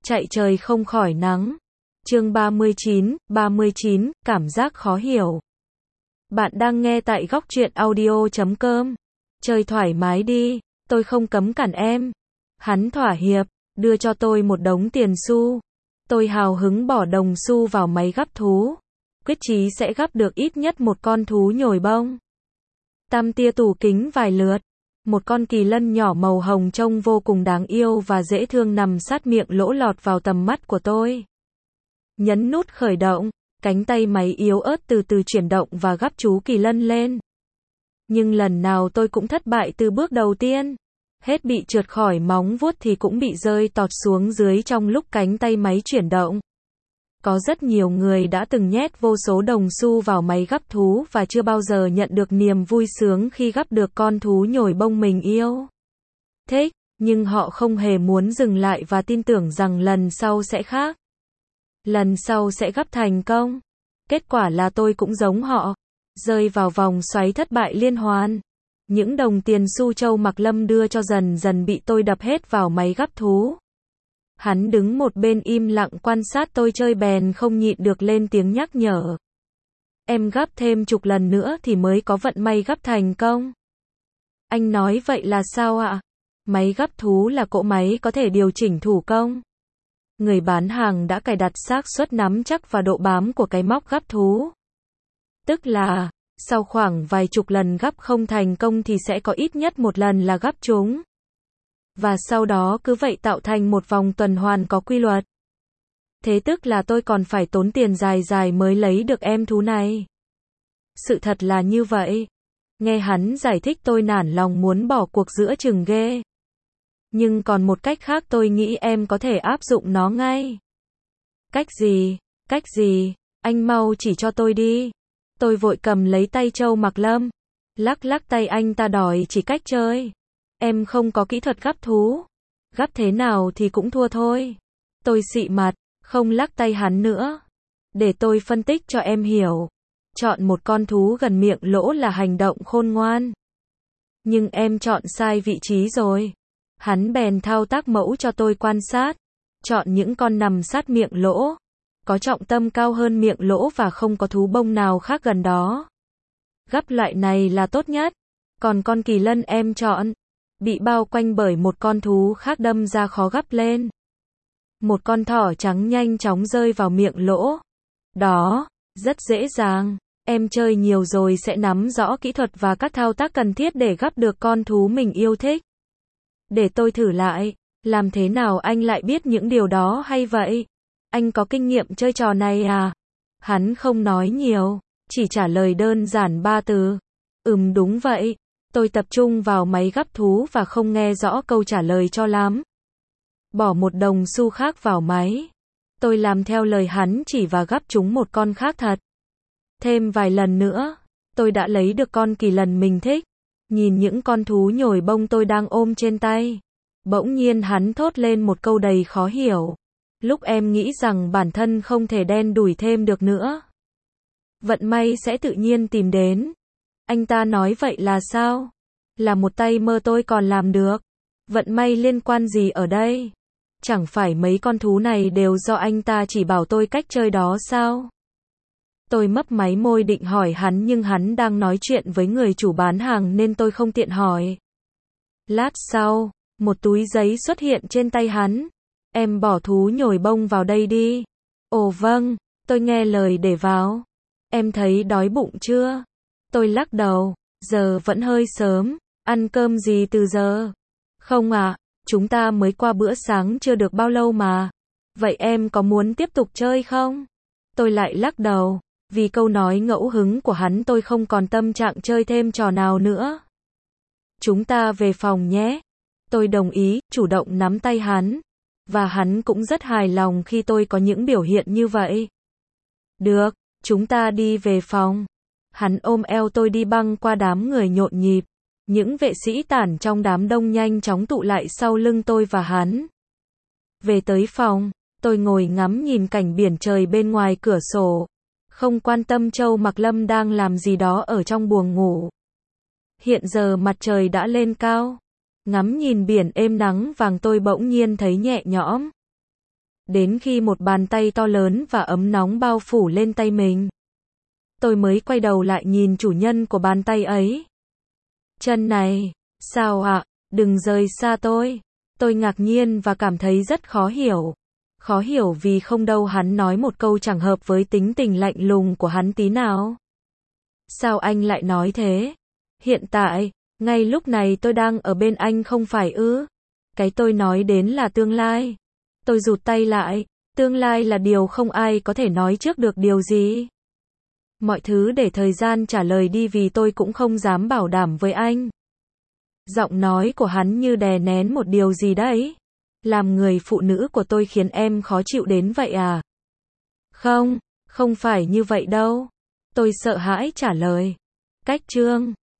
chạy trời không khỏi nắng. Chương 39, cảm giác khó hiểu. Bạn đang nghe tại góc truyện audio.com. Chơi thoải mái đi, tôi không cấm cản em. Hắn thỏa hiệp, đưa cho tôi một đống tiền xu. Tôi hào hứng bỏ đồng xu vào máy gắp thú. Quyết chí sẽ gắp được ít nhất một con thú nhồi bông. Tam tia tủ kính vài lượt. Một con kỳ lân nhỏ màu hồng trông vô cùng đáng yêu và dễ thương nằm sát miệng lỗ lọt vào tầm mắt của tôi. Nhấn nút khởi động, cánh tay máy yếu ớt từ từ chuyển động và gắp chú kỳ lân lên. Nhưng lần nào tôi cũng thất bại từ bước đầu tiên. Hết bị trượt khỏi móng vuốt thì cũng bị rơi tọt xuống dưới trong lúc cánh tay máy chuyển động. Có rất nhiều người đã từng nhét vô số đồng xu vào máy gắp thú và chưa bao giờ nhận được niềm vui sướng khi gắp được con thú nhồi bông mình yêu. Thích, nhưng họ không hề muốn dừng lại và tin tưởng rằng lần sau sẽ khác. Lần sau sẽ gắp thành công. Kết quả là tôi cũng giống họ, rơi vào vòng xoáy thất bại liên hoàn. Những đồng tiền xu Châu Mạc Lâm đưa cho dần dần bị tôi đập hết vào máy gắp thú. Hắn đứng một bên im lặng quan sát tôi chơi bèn không nhịn được lên tiếng nhắc nhở. Em gắp thêm chục lần nữa thì mới có vận may gắp thành công. Anh nói vậy là sao ạ? Máy gắp thú là cỗ máy có thể điều chỉnh thủ công. Người bán hàng đã cài đặt xác suất nắm chắc và độ bám của cái móc gắp thú. Tức là, sau khoảng vài chục lần gắp không thành công thì sẽ có ít nhất một lần là gắp trúng. Và sau đó cứ vậy tạo thành một vòng tuần hoàn có quy luật. Thế tức là tôi còn phải tốn tiền dài dài mới lấy được em thú này. Sự thật là như vậy. Nghe hắn giải thích tôi nản lòng muốn bỏ cuộc giữa chừng ghê. Nhưng còn một cách khác tôi nghĩ em có thể áp dụng nó ngay. Cách gì? Cách gì? Anh mau chỉ cho tôi đi. Tôi vội cầm lấy tay Châu Mạc Lâm. Lắc lắc tay anh ta đòi chỉ cách chơi. Em không có kỹ thuật gắp thú. Gắp thế nào thì cũng thua thôi. Tôi xị mặt, không lắc tay hắn nữa. Để tôi phân tích cho em hiểu. Chọn một con thú gần miệng lỗ là hành động khôn ngoan. Nhưng em chọn sai vị trí rồi. Hắn bèn thao tác mẫu cho tôi quan sát. Chọn những con nằm sát miệng lỗ. Có trọng tâm cao hơn miệng lỗ và không có thú bông nào khác gần đó. Gắp loại này là tốt nhất. Còn con kỳ lân em chọn, bị bao quanh bởi một con thú khác đâm ra khó gắp lên. Một con thỏ trắng nhanh chóng rơi vào miệng lỗ. Đó, rất dễ dàng. Em chơi nhiều rồi sẽ nắm rõ kỹ thuật và các thao tác cần thiết để gắp được con thú mình yêu thích. Để tôi thử lại. Làm thế nào anh lại biết những điều đó hay vậy? Anh có kinh nghiệm chơi trò này à? Hắn không nói nhiều, chỉ trả lời đơn giản 3 từ. Đúng vậy. Tôi tập trung vào máy gắp thú và không nghe rõ câu trả lời cho lắm. Bỏ một đồng xu khác vào máy. Tôi làm theo lời hắn chỉ và gắp trúng một con khác thật. Thêm vài lần nữa, tôi đã lấy được con kỳ lân mình thích. Nhìn những con thú nhồi bông tôi đang ôm trên tay. Bỗng nhiên hắn thốt lên một câu đầy khó hiểu. Lúc em nghĩ rằng bản thân không thể đen đủi thêm được nữa. Vận may sẽ tự nhiên tìm đến. Anh ta nói vậy là sao? Là một tay mơ tôi còn làm được. Vận may liên quan gì ở đây? Chẳng phải mấy con thú này đều do anh ta chỉ bảo tôi cách chơi đó sao? Tôi mấp máy môi định hỏi hắn nhưng hắn đang nói chuyện với người chủ bán hàng nên tôi không tiện hỏi. Lát sau, một túi giấy xuất hiện trên tay hắn. Em bỏ thú nhồi bông vào đây đi. Ồ vâng, tôi nghe lời để vào. Em thấy đói bụng chưa? Tôi lắc đầu, giờ vẫn hơi sớm, ăn cơm gì từ giờ? Không ạ, chúng ta mới qua bữa sáng chưa được bao lâu mà. Vậy em có muốn tiếp tục chơi không? Tôi lại lắc đầu, vì câu nói ngẫu hứng của hắn tôi không còn tâm trạng chơi thêm trò nào nữa. Chúng ta về phòng nhé. Tôi đồng ý, chủ động nắm tay hắn. Và hắn cũng rất hài lòng khi tôi có những biểu hiện như vậy. Được, chúng ta đi về phòng. Hắn ôm eo tôi đi băng qua đám người nhộn nhịp. Những vệ sĩ tản trong đám đông nhanh chóng tụ lại sau lưng tôi và hắn. Về tới phòng, tôi ngồi ngắm nhìn cảnh biển trời bên ngoài cửa sổ. Không quan tâm Châu Mạc Lâm đang làm gì đó ở trong buồng ngủ. Hiện giờ mặt trời đã lên cao. Ngắm nhìn biển êm nắng vàng tôi bỗng nhiên thấy nhẹ nhõm. đến khi một bàn tay to lớn và ấm nóng bao phủ lên tay mình. Tôi mới quay đầu lại nhìn chủ nhân của bàn tay ấy. Chân này, sao ạ? Đừng rời xa tôi. Tôi ngạc nhiên và cảm thấy rất khó hiểu. Khó hiểu vì không đâu hắn nói một câu chẳng hợp với tính tình lạnh lùng của hắn tí nào. Sao anh lại nói thế? Hiện tại, ngay lúc này tôi đang ở bên anh không phải ư? Cái tôi nói đến là tương lai. Tôi rụt tay lại, tương lai là điều không ai có thể nói trước được điều gì. Mọi thứ để thời gian trả lời đi vì tôi cũng không dám bảo đảm với anh. Giọng nói của hắn như đè nén một điều gì đấy. Làm người phụ nữ của tôi khiến em khó chịu đến vậy à? Không, không phải như vậy đâu. Tôi sợ hãi trả lời. Cách chương